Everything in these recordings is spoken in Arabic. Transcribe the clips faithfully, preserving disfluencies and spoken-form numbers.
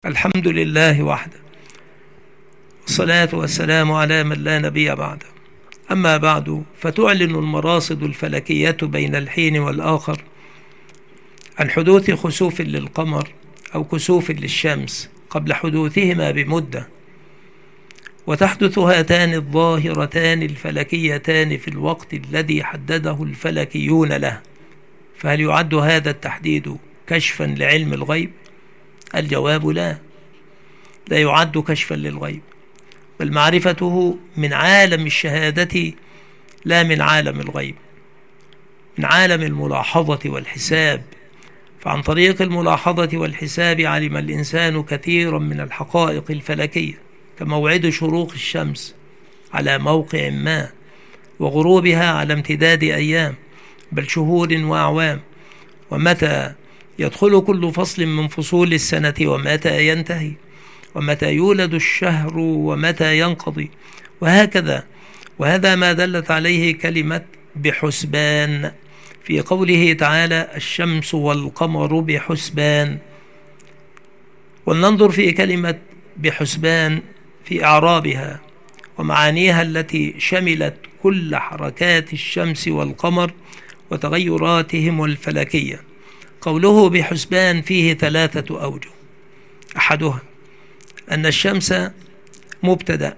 الحمد لله وحده، والصلاة والسلام على من لا نبي بعده. أما بعد، فتعلن المراصد الفلكية بين الحين والآخر عن حدوث خسوف للقمر أو كسوف للشمس قبل حدوثهما بمدة، وتحدث هاتان الظاهرتان الفلكيتان في الوقت الذي حدده الفلكيون له. فهل يعد هذا التحديد كشفا لعلم الغيب؟ الجواب لا، لا يعد كشفا للغيب، بل معرفته من عالم الشهادة لا من عالم الغيب، من عالم الملاحظة والحساب. فعن طريق الملاحظة والحساب علم الإنسان كثيرا من الحقائق الفلكية، كموعد شروق الشمس على موقع ما، وغروبها على امتداد أيام بل شهور وأعوام، ومتى يدخل كل فصل من فصول السنة ومتى ينتهي، ومتى يولد الشهر ومتى ينقضي، وهكذا. وهذا ما دلت عليه كلمة بحسبان في قوله تعالى: الشمس والقمر بحسبان. ولننظر في كلمة بحسبان في إعرابها ومعانيها التي شملت كل حركات الشمس والقمر وتغيراتهم الفلكية. قوله بحسبان فيه ثلاثة أوجه: أحدها أن الشمس مبتدأ،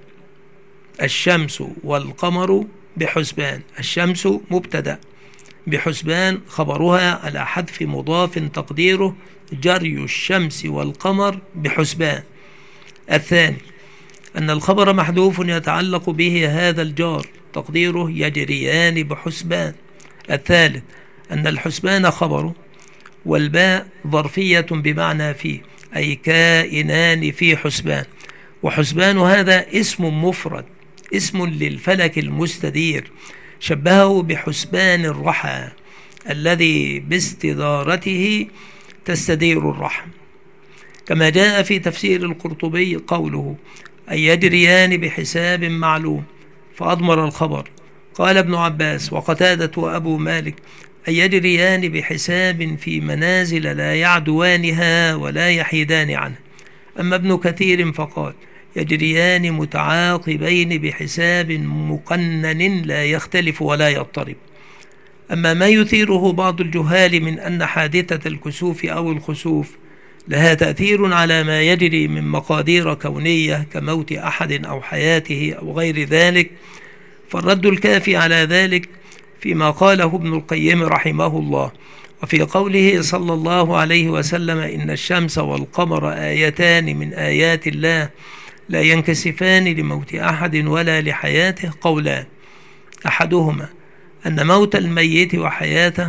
الشمس والقمر بحسبان، الشمس مبتدأ، بحسبان خبرها على حذف مضاف تقديره جري الشمس والقمر بحسبان. الثاني أن الخبر محذوف يتعلق به هذا الجار تقديره يجريان بحسبان. الثالث أن الحسبان خبره، والباء ظرفية بمعنى فيه، أي كائنان في حسبان. وحسبان هذا اسم مفرد، اسم للفلك المستدير، شبهه بحسبان الرحى الذي باستدارته تستدير الرحم. كما جاء في تفسير القرطبي قوله: أي يجريان بحساب معلوم، فأضمر الخبر. قال ابن عباس وقتادة وأبو مالك: أي يجريان بحساب في منازل لا يعدوانها ولا يحيدان عنه. أما ابن كثير فقال: يجريان متعاقبين بحساب مقنن لا يختلف ولا يضطرب. أما ما يثيره بعض الجهال من أن حادثة الكسوف أو الخسوف لها تأثير على ما يجري من مقادير كونية كموت أحد أو حياته أو غير ذلك، فالرد الكافي على ذلك فيما قاله ابن القيم رحمه الله، وفي قوله صلى الله عليه وسلم: إن الشمس والقمر آيتان من آيات الله لا ينكسفان لموت أحد ولا لحياته. قولان: أحدهما أن موت الميت وحياته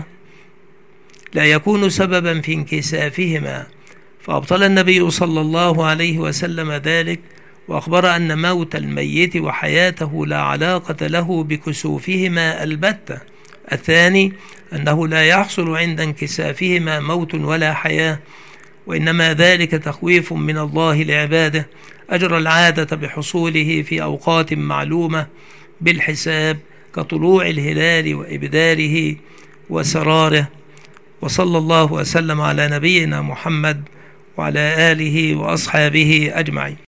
لا يكون سببا في انكسافهما، فأبطل النبي صلى الله عليه وسلم ذلك، وأخبر أن موت الميت وحياته لا علاقة له بكسوفهما البتة. الثاني أنه لا يحصل عند انكسافهما موت ولا حياة، وإنما ذلك تخويف من الله لعباده أجرى العادة بحصوله في أوقات معلومة بالحساب، كطلوع الهلال وإبداره وسراره. وصلى الله وسلم على نبينا محمد وعلى آله وأصحابه أجمعين.